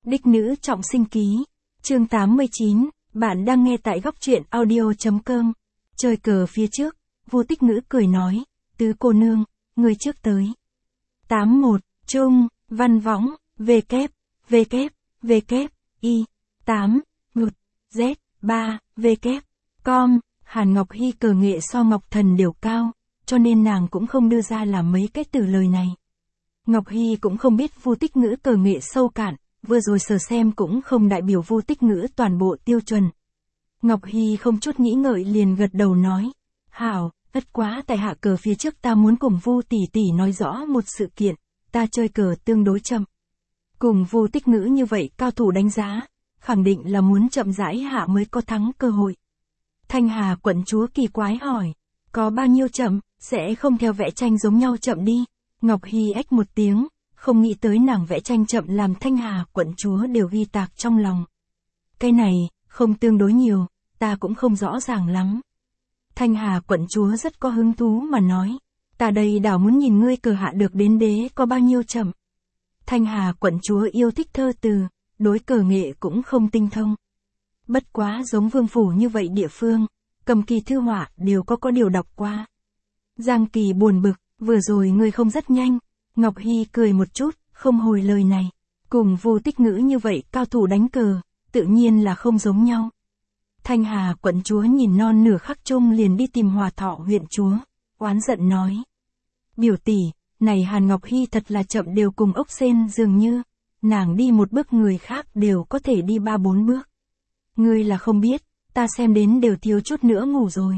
Đích nữ trọng sinh ký. Chương 89, bạn đang nghe tại góc truyện audio.com. Chơi cờ phía trước, Vu Tích Ngữ cười nói, tứ cô nương, người trước tới. 81, Trung, Văn Võng, V kép, V kép, V kép, Y, 8, ngực, Z, 3, V kép, com. Hàn Ngọc Hy cờ nghệ so Ngọc Thần đều cao, cho nên nàng cũng không đưa ra làm mấy cái từ lời này. Ngọc Hy cũng không biết Vu Tích Ngữ cờ nghệ sâu cạn, vừa rồi sờ xem cũng không đại biểu Vu Tích Ngữ toàn bộ tiêu chuẩn. Ngọc Hy không chút nghĩ ngợi liền gật đầu nói, hảo, tất quá tại hạ cờ phía trước ta muốn cùng Vu tỷ tỷ nói rõ một sự kiện, ta chơi cờ tương đối chậm. Cùng Vu Tích Ngữ như vậy cao thủ đánh giá, khẳng định là muốn chậm rãi hạ mới có thắng cơ hội. Thanh Hà quận chúa kỳ quái hỏi, có bao nhiêu chậm, sẽ không theo vẽ tranh giống nhau chậm đi. Ngọc Hy ếch một tiếng, không nghĩ tới nàng vẽ tranh chậm làm Thanh Hà quận chúa đều ghi tạc trong lòng. Cái này, không tương đối nhiều, ta cũng không rõ ràng lắm. Thanh Hà quận chúa rất có hứng thú mà nói, ta đây đảo muốn nhìn ngươi cờ hạ được đến đế có bao nhiêu chậm. Thanh Hà quận chúa yêu thích thơ từ, đối cờ nghệ cũng không tinh thông. Bất quá giống vương phủ như vậy địa phương, cầm kỳ thư họa đều có điều đọc qua. Giang Kỳ buồn bực, vừa rồi ngươi không rất nhanh. Ngọc Hy cười một chút, không hồi lời này. Cùng Vu Tích Ngữ như vậy cao thủ đánh cờ, tự nhiên là không giống nhau. Thanh Hà quận chúa nhìn non nửa khắc chung liền đi tìm Hòa Thọ huyện chúa, oán giận nói. Biểu tỷ, này Hàn Ngọc Hy thật là chậm đều cùng ốc sên dường như, nàng đi một bước người khác đều có thể đi 3-4 bước. Ngươi là không biết, ta xem đến đều thiếu chút nữa ngủ rồi.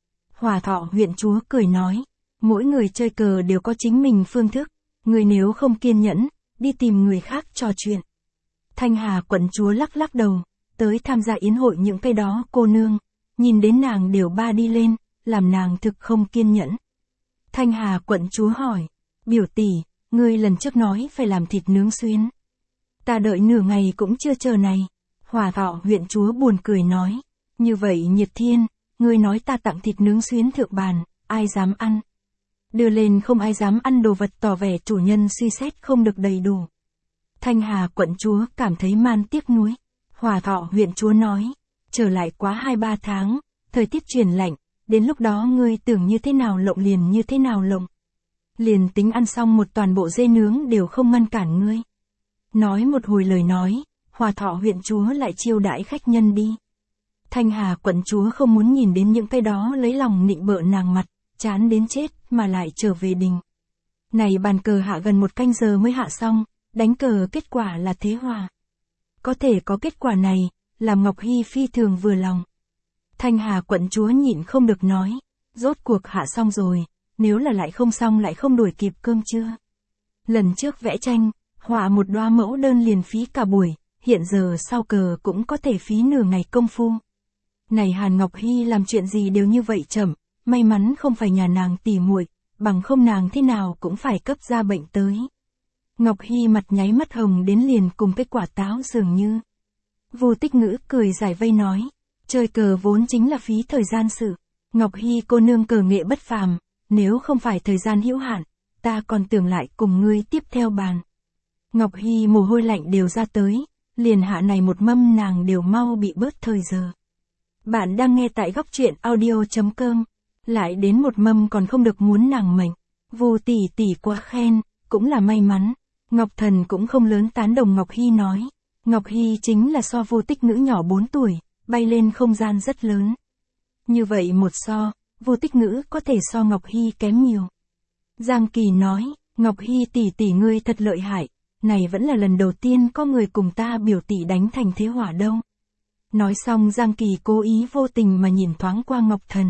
Hòa Thọ huyện chúa cười nói, mỗi người chơi cờ đều có chính mình phương thức, người nếu không kiên nhẫn, đi tìm người khác trò chuyện. Thanh Hà quận chúa lắc lắc đầu, tới tham gia yến hội những cái đó cô nương, nhìn đến nàng đều ba đi lên, làm nàng thực không kiên nhẫn. Thanh Hà quận chúa hỏi, biểu tỷ, ngươi lần trước nói phải làm thịt nướng xuyến. Ta đợi nửa ngày cũng chưa chờ này. Hòa Thọ huyện chúa buồn cười nói, như vậy nhiệt thiên, ngươi nói ta tặng thịt nướng xuyến thượng bàn, ai dám ăn. Đưa lên không ai dám ăn đồ vật tỏ vẻ chủ nhân suy xét không được đầy đủ. Thanh Hà quận chúa cảm thấy man tiếc nuối. Hòa Thọ huyện chúa nói, trở lại quá 2-3 tháng, thời tiết chuyển lạnh, đến lúc đó ngươi tưởng như thế nào lộng liền như thế nào lộng. Liền tính ăn xong một toàn bộ dê nướng đều không ngăn cản ngươi. Nói một hồi lời nói, Hòa Thọ huyện chúa lại chiêu đãi khách nhân đi. Thanh Hà quận chúa không muốn nhìn đến những cái đó lấy lòng nịnh bợ nàng mặt, chán đến chết mà lại trở về đình. Này bàn cờ hạ gần 1 canh giờ mới hạ xong, đánh cờ kết quả là thế hòa. Có thể có kết quả này, làm Ngọc Hy phi thường vừa lòng. Thanh Hà quận chúa nhịn không được nói, rốt cuộc hạ xong rồi, nếu là lại không xong lại không đuổi kịp cơm trưa. Lần trước vẽ tranh, họa một đóa mẫu đơn liền phí cả buổi, hiện giờ sau cờ cũng có thể phí nửa ngày công phu. Này Hàn Ngọc Hy làm chuyện gì đều như vậy chậm, may mắn không phải nhà nàng tỉ muội, bằng không nàng thế nào cũng phải cấp ra bệnh tới. Ngọc Hy mặt nháy mắt hồng đến liền cùng cái quả táo dường như. Vu Tích Ngữ cười giải vây nói, chơi cờ vốn chính là phí thời gian sự. Ngọc Hy cô nương cờ nghệ bất phàm, nếu không phải thời gian hữu hạn, ta còn tưởng lại cùng ngươi tiếp theo bàn. Ngọc Hy mồ hôi lạnh đều ra tới, liền hạ này một mâm nàng đều mau bị bớt thời giờ. Bạn đang nghe tại góc truyện audio.com, lại đến một mâm còn không được muốn nàng mệnh. Vu tỷ tỷ quá khen, cũng là may mắn. Ngọc Thần cũng không lớn tán đồng Ngọc Hy nói. Ngọc Hy chính là so Vu Tích Ngữ nhỏ 4 tuổi, bay lên không gian rất lớn. Như vậy một so, Vu Tích Ngữ có thể so Ngọc Hy kém nhiều. Giang Kỳ nói, Ngọc Hy tỷ tỷ ngươi thật lợi hại, này vẫn là lần đầu tiên có người cùng ta biểu tỷ đánh thành thế hỏa đâu. Nói xong Giang Kỳ cố ý vô tình mà nhìn thoáng qua Ngọc Thần.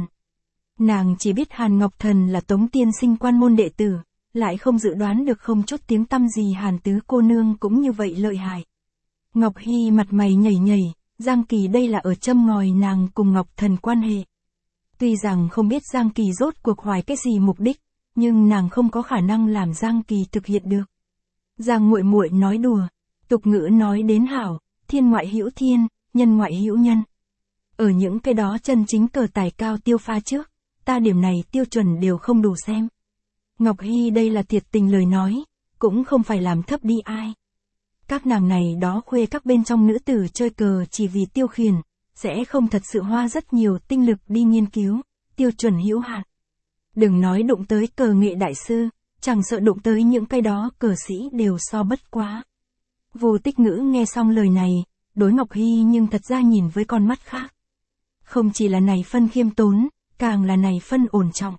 Nàng chỉ biết Hàn Ngọc Thần là Tống tiên sinh quan môn đệ tử, lại không dự đoán được không chút tiếng tăm gì Hàn tứ cô nương cũng như vậy lợi hại. Ngọc Hy mặt mày nhảy nhảy, Giang Kỳ đây là ở châm ngòi nàng cùng Ngọc Thần quan hệ. Tuy rằng không biết Giang Kỳ rốt cuộc hoài cái gì mục đích, nhưng nàng không có khả năng làm Giang Kỳ thực hiện được. Giang muội muội nói đùa, tục ngữ nói đến hảo, thiên ngoại hữu thiên, nhân ngoại hữu nhân. Ở những cái đó chân chính cờ tài cao tiêu pha trước, ta điểm này tiêu chuẩn đều không đủ xem. Ngọc Hy đây là thiệt tình lời nói, cũng không phải làm thấp đi ai. Các nàng này đó khuê các bên trong nữ tử chơi cờ chỉ vì tiêu khiển, sẽ không thật sự hoa rất nhiều tinh lực đi nghiên cứu, tiêu chuẩn hữu hạn. Đừng nói đụng tới cờ nghệ đại sư, chẳng sợ đụng tới những cái đó cờ sĩ đều so bất quá. Vô Tích Ngữ nghe xong lời này, đối Ngọc Hy nhưng thật ra nhìn với con mắt khác. Không chỉ là này phân khiêm tốn, càng là này phân ổn trọng.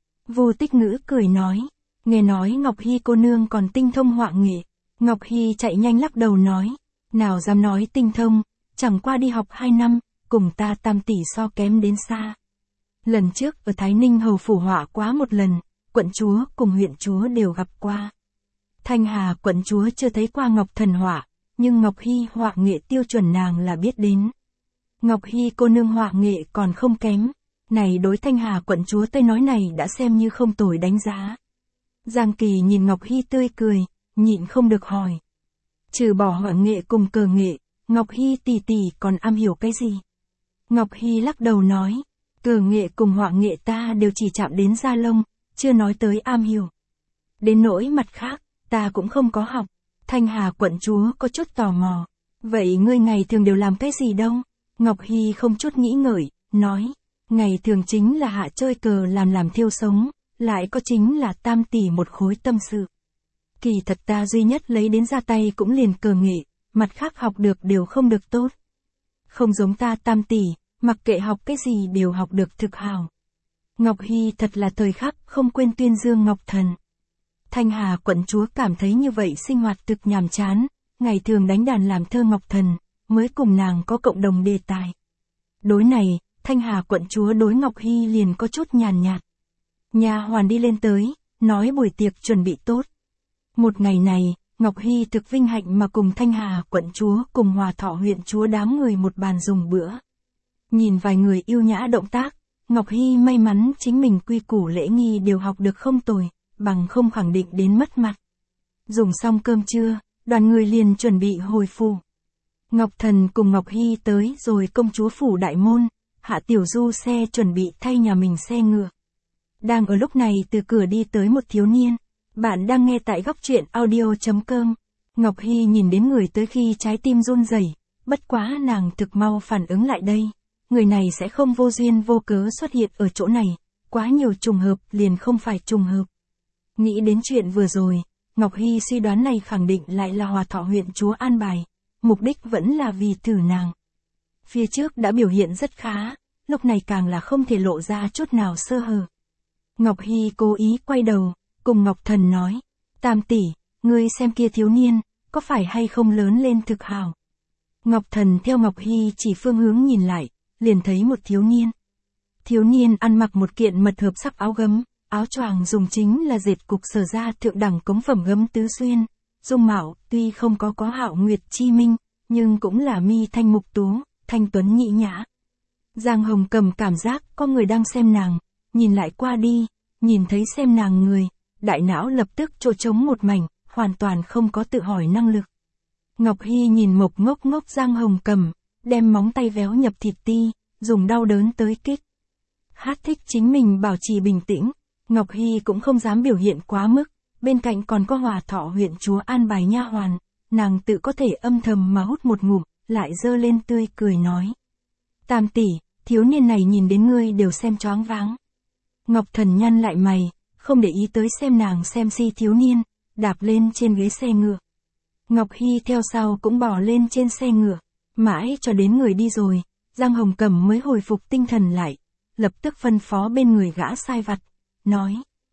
Vô Tích Ngữ cười nói, nghe nói Ngọc Hy cô nương còn tinh thông họa nghệ. Ngọc Hy chạy nhanh lắc đầu nói, nào dám nói tinh thông, chẳng qua đi học 2 năm, cùng ta Tam tỷ so kém đến xa. Lần trước ở Thái Ninh hầu phủ họa quá một lần, quận chúa cùng huyện chúa đều gặp qua. Thanh Hà quận chúa chưa thấy qua Ngọc Thần họa, nhưng Ngọc Hy họa nghệ tiêu chuẩn nàng là biết đến. Ngọc Hy cô nương họa nghệ còn không kém, này đối Thanh Hà quận chúa tới nói này đã xem như không tồi đánh giá. Giang Kỳ nhìn Ngọc Hy tươi cười, nhịn không được hỏi. Trừ bỏ họa nghệ cùng cờ nghệ, Ngọc Hy tỷ tỷ còn am hiểu cái gì? Ngọc Hy lắc đầu nói, cờ nghệ cùng họa nghệ ta đều chỉ chạm đến da lông, chưa nói tới am hiểu. Đến nỗi mặt khác, ta cũng không có học. Thanh Hà quận chúa có chút tò mò. Vậy ngươi ngày thường đều làm cái gì đâu? Ngọc Hy không chút nghĩ ngợi, nói, ngày thường chính là hạ chơi cờ làm thiêu sống, lại có chính là Tam tỷ một khối tâm sự. Kỳ thật ta duy nhất lấy đến ra tay cũng liền cờ nghệ, mặt khác học được đều không được tốt. Không giống ta Tam tỷ, mặc kệ học cái gì đều học được thực hào. Ngọc Hy thật là thời khắc không quên tuyên dương Ngọc Thần. Thanh Hà quận chúa cảm thấy như vậy sinh hoạt thực nhàm chán, ngày thường đánh đàn làm thơ Ngọc Thần, mới cùng nàng có cộng đồng đề tài. Đối này, Thanh Hà quận chúa đối Ngọc Hy liền có chút nhàn nhạt. Nha hoàn đi lên tới, nói buổi tiệc chuẩn bị tốt. Một ngày này, Ngọc Hy thực vinh hạnh mà cùng Thanh Hà quận chúa cùng Hòa Thọ huyện chúa đám người một bàn dùng bữa. Nhìn vài người yêu nhã động tác, Ngọc Hy may mắn chính mình quy củ lễ nghi đều học được không tồi, bằng không khẳng định đến mất mặt. Dùng xong cơm trưa, đoàn người liền chuẩn bị hồi phủ. Ngọc Thần cùng Ngọc Hy tới rồi công chúa phủ đại môn, Hạ Tiểu Du xe chuẩn bị thay nhà mình xe ngựa. Đang ở lúc này từ cửa đi tới một thiếu niên. Bạn đang nghe tại góc truyện audio.com. Ngọc Hy nhìn đến người tới khi trái tim run rẩy, bất quá nàng thực mau phản ứng lại đây. Người này sẽ không vô duyên vô cớ xuất hiện ở chỗ này, quá nhiều trùng hợp liền không phải trùng hợp. Nghĩ đến chuyện vừa rồi, Ngọc Hy suy đoán này khẳng định lại là Hòa Thọ huyện chúa an bài, mục đích vẫn là vì thử nàng. Phía trước đã biểu hiện rất khá, lúc này càng là không thể lộ ra chút nào sơ hở. Ngọc Hy cố ý quay đầu, cùng Ngọc Thần nói, Tam tỷ, ngươi xem kia thiếu niên, có phải hay không lớn lên thực hào. Ngọc Thần theo Ngọc Hy chỉ phương hướng nhìn lại, liền thấy một thiếu niên. Thiếu niên ăn mặc một kiện mật hợp sắc áo gấm, áo choàng dùng chính là dệt cục Sở ra thượng đẳng cống phẩm gấm tứ xuyên. Dung mạo tuy không có hạo nguyệt chi minh, nhưng cũng là mi thanh mục tú, thanh tuấn nhị nhã. Giang Hồng Cầm cảm giác có người đang xem nàng, nhìn lại qua đi, nhìn thấy xem nàng người, đại não lập tức chỗ trống một mảnh, hoàn toàn không có tự hỏi năng lực. Ngọc Hy nhìn mộc ngốc ngốc Giang Hồng Cầm, đem móng tay véo nhập thịt ti, dùng đau đớn tới kích. Hát thích chính mình bảo trì bình tĩnh, Ngọc Hy cũng không dám biểu hiện quá mức, bên cạnh còn có Hòa Thọ huyện chúa an bài nha hoàn, nàng tự có thể âm thầm mà hút một ngụm, lại giơ lên tươi cười nói. Tam tỷ, thiếu niên này nhìn đến ngươi đều xem choáng váng. Ngọc Thần nhăn lại mày, không để ý tới xem nàng xem si thiếu niên, đạp lên trên ghế xe ngựa. Ngọc Hy theo sau cũng bò lên trên xe ngựa, mãi cho đến người đi rồi, Giang Hồng Cầm mới hồi phục tinh thần lại, lập tức phân phó bên người gã sai vặt, nói.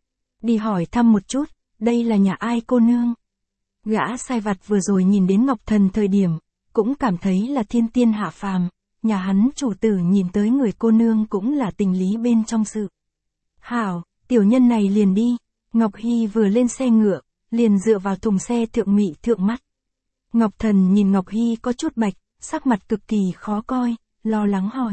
Đi hỏi thăm một chút, đây là nhà ai cô nương? Gã sai vặt vừa rồi nhìn đến Ngọc Thần thời điểm, cũng cảm thấy là thiên tiên hạ phàm, nhà hắn chủ tử nhìn tới người cô nương cũng là tình lý bên trong sự. Hảo, tiểu nhân này liền đi. Ngọc Hy vừa lên xe ngựa, liền dựa vào thùng xe thượng mị thượng mắt. Ngọc Thần nhìn Ngọc Hy có chút bạch, sắc mặt cực kỳ khó coi, lo lắng hỏi.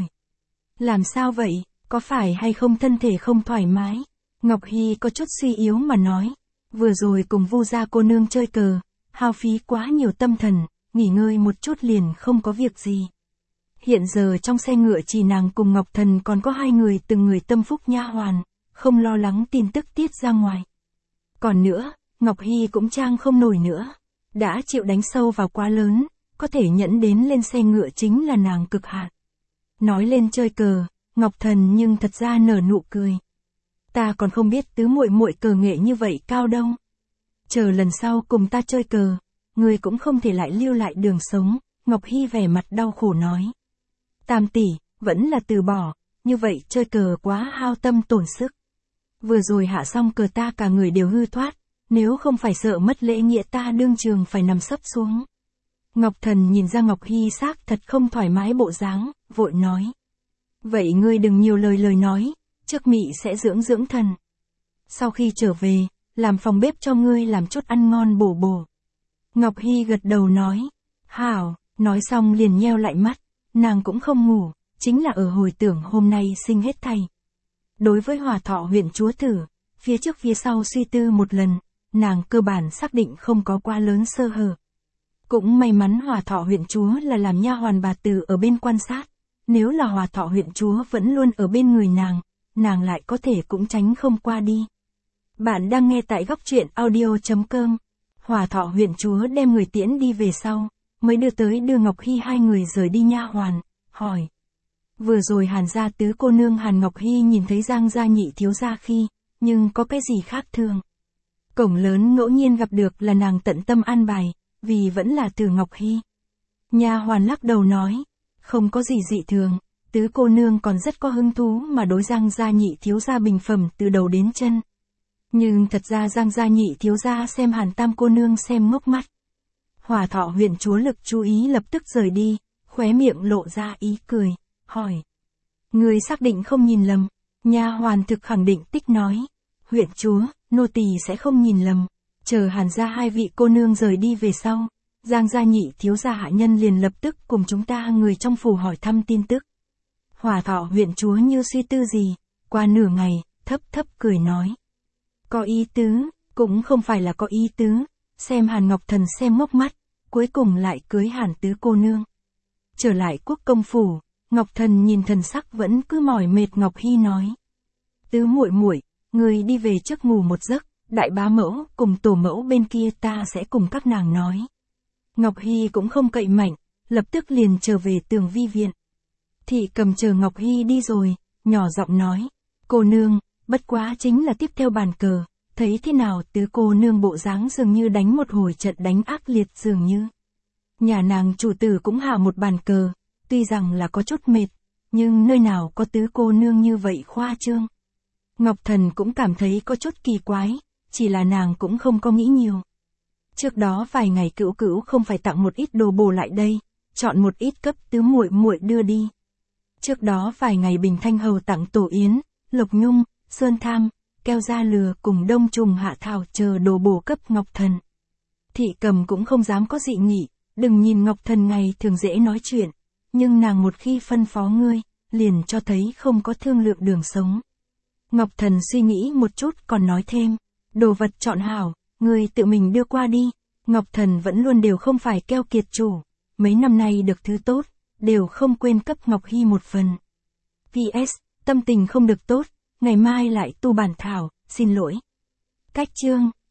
Làm sao vậy, có phải hay không thân thể không thoải mái? Ngọc Hy có chút suy yếu mà nói. Vừa rồi cùng Vu gia cô nương chơi cờ, hao phí quá nhiều tâm thần, nghỉ ngơi một chút liền không có việc gì. Hiện giờ trong xe ngựa chỉ nàng cùng Ngọc Thần còn có 2 người từng người tâm phúc nha hoàn, không lo lắng tin tức tiết ra ngoài. Còn nữa, Ngọc Hy cũng trang không nổi nữa. đã chịu đánh sâu vào quá lớn, có thể nhẫn đến lên xe ngựa chính là nàng cực hạn. Nói lên chơi cờ, Ngọc Thần nhưng thật ra nở nụ cười. Ta còn không biết tứ muội muội cờ nghệ như vậy cao đâu. Chờ lần sau cùng ta chơi cờ, ngươi cũng không thể lại lưu lại đường sống, Ngọc Hy vẻ mặt đau khổ nói. Tam tỷ, vẫn là từ bỏ, như vậy chơi cờ quá hao tâm tổn sức. Vừa rồi hạ xong cờ ta cả người đều hư thoát, nếu không phải sợ mất lễ nghĩa ta đương trường phải nằm sấp xuống. Ngọc Thần nhìn ra Ngọc Hy xác thật không thoải mái bộ dáng, vội nói. Vậy ngươi đừng nhiều lời nói, trước mị sẽ dưỡng thần. Sau khi trở về, làm phòng bếp cho ngươi làm chút ăn ngon bổ bổ. Ngọc Hy gật đầu nói. Hảo, nói xong liền nheo lại mắt, nàng cũng không ngủ, chính là ở hồi tưởng hôm nay sinh hết thầy. Đối với Hòa Thọ huyện chúa tử, phía trước phía sau suy tư một lần, nàng cơ bản xác định không có quá lớn sơ hở. Cũng may mắn Hòa Thọ huyện chúa là làm nha hoàn bà tử ở bên quan sát, nếu là Hòa Thọ huyện chúa vẫn luôn ở bên người nàng lại có thể cũng tránh không qua đi. Bạn đang nghe tại góc truyện audio.com. Hòa Thọ huyện chúa đem người tiễn đi về sau, mới đưa Ngọc Hy hai người rời đi nha hoàn, hỏi. Vừa rồi Hàn gia tứ cô nương Hàn Ngọc Hy nhìn thấy Giang gia nhị thiếu gia khi, nhưng có cái gì khác thường. Cổng lớn ngẫu nhiên gặp được là nàng tận tâm an bài, vì vẫn là từ Ngọc Hy. Nha hoàn lắc đầu nói, không có gì dị thường, tứ cô nương còn rất có hứng thú mà đối Giang gia nhị thiếu gia bình phẩm từ đầu đến chân. Nhưng thật ra Giang gia nhị thiếu gia xem Hàn tam cô nương xem ngốc mắt. Hòa Thọ huyện chúa lực chú ý lập tức rời đi, khóe miệng lộ ra ý cười, hỏi. Người xác định không nhìn lầm, nha hoàn thực khẳng định tích nói. Huyện chúa, nô tỳ sẽ không nhìn lầm, chờ Hàn gia hai vị cô nương rời đi về sau. Giang gia nhị thiếu gia hạ nhân liền lập tức cùng chúng ta người trong phủ hỏi thăm tin tức. Hòa Thọ huyện chúa như suy tư gì, qua nửa ngày, thấp cười nói. Có ý tứ, cũng không phải là có ý tứ, xem Hàn Ngọc Thần xem ngốc mắt, cuối cùng lại cưới Hàn tứ cô nương. Trở lại quốc công phủ, Ngọc Thần nhìn thần sắc vẫn cứ mỏi mệt Ngọc Hy nói. Tứ muội muội, người đi về trước ngủ một giấc, đại bá mẫu cùng tổ mẫu bên kia ta sẽ cùng các nàng nói. Ngọc Hy cũng không cậy mạnh, lập tức liền trở về Tường Vi viện. Thị Cầm chờ Ngọc Hy đi rồi, nhỏ giọng nói. Cô nương, bất quá chính là tiếp theo bàn cờ, thấy thế nào tứ cô nương bộ dáng dường như đánh một hồi trận đánh ác liệt dường như. Nhà nàng chủ tử cũng hạ một bàn cờ, tuy rằng là có chút mệt, nhưng nơi nào có tứ cô nương như vậy khoa trương. Ngọc Thần cũng cảm thấy có chút kỳ quái, chỉ là nàng cũng không có nghĩ nhiều. Trước đó vài ngày Cửu không phải tặng một ít đồ bổ lại đây, chọn một ít cấp tứ muội muội đưa đi. Trước đó vài ngày Bình Thanh Hầu tặng Tổ Yến, Lộc Nhung, Sơn Tham, Keo Da Lừa cùng Đông Trùng Hạ Thảo chờ đồ bổ cấp Ngọc Thần. Thị Cầm cũng không dám có dị nghị, đừng nhìn Ngọc Thần ngày thường dễ nói chuyện, nhưng nàng một khi phân phó ngươi, liền cho thấy không có thương lượng đường sống. Ngọc Thần suy nghĩ một chút còn nói thêm, đồ vật chọn hảo, ngươi tự mình đưa qua đi. Ngọc Thần vẫn luôn đều không phải keo kiệt chủ, mấy năm nay được thứ tốt, đều không quên cấp Ngọc Hy một phần. PS, tâm tình không được tốt, ngày mai lại tu bản thảo, xin lỗi. Cách chương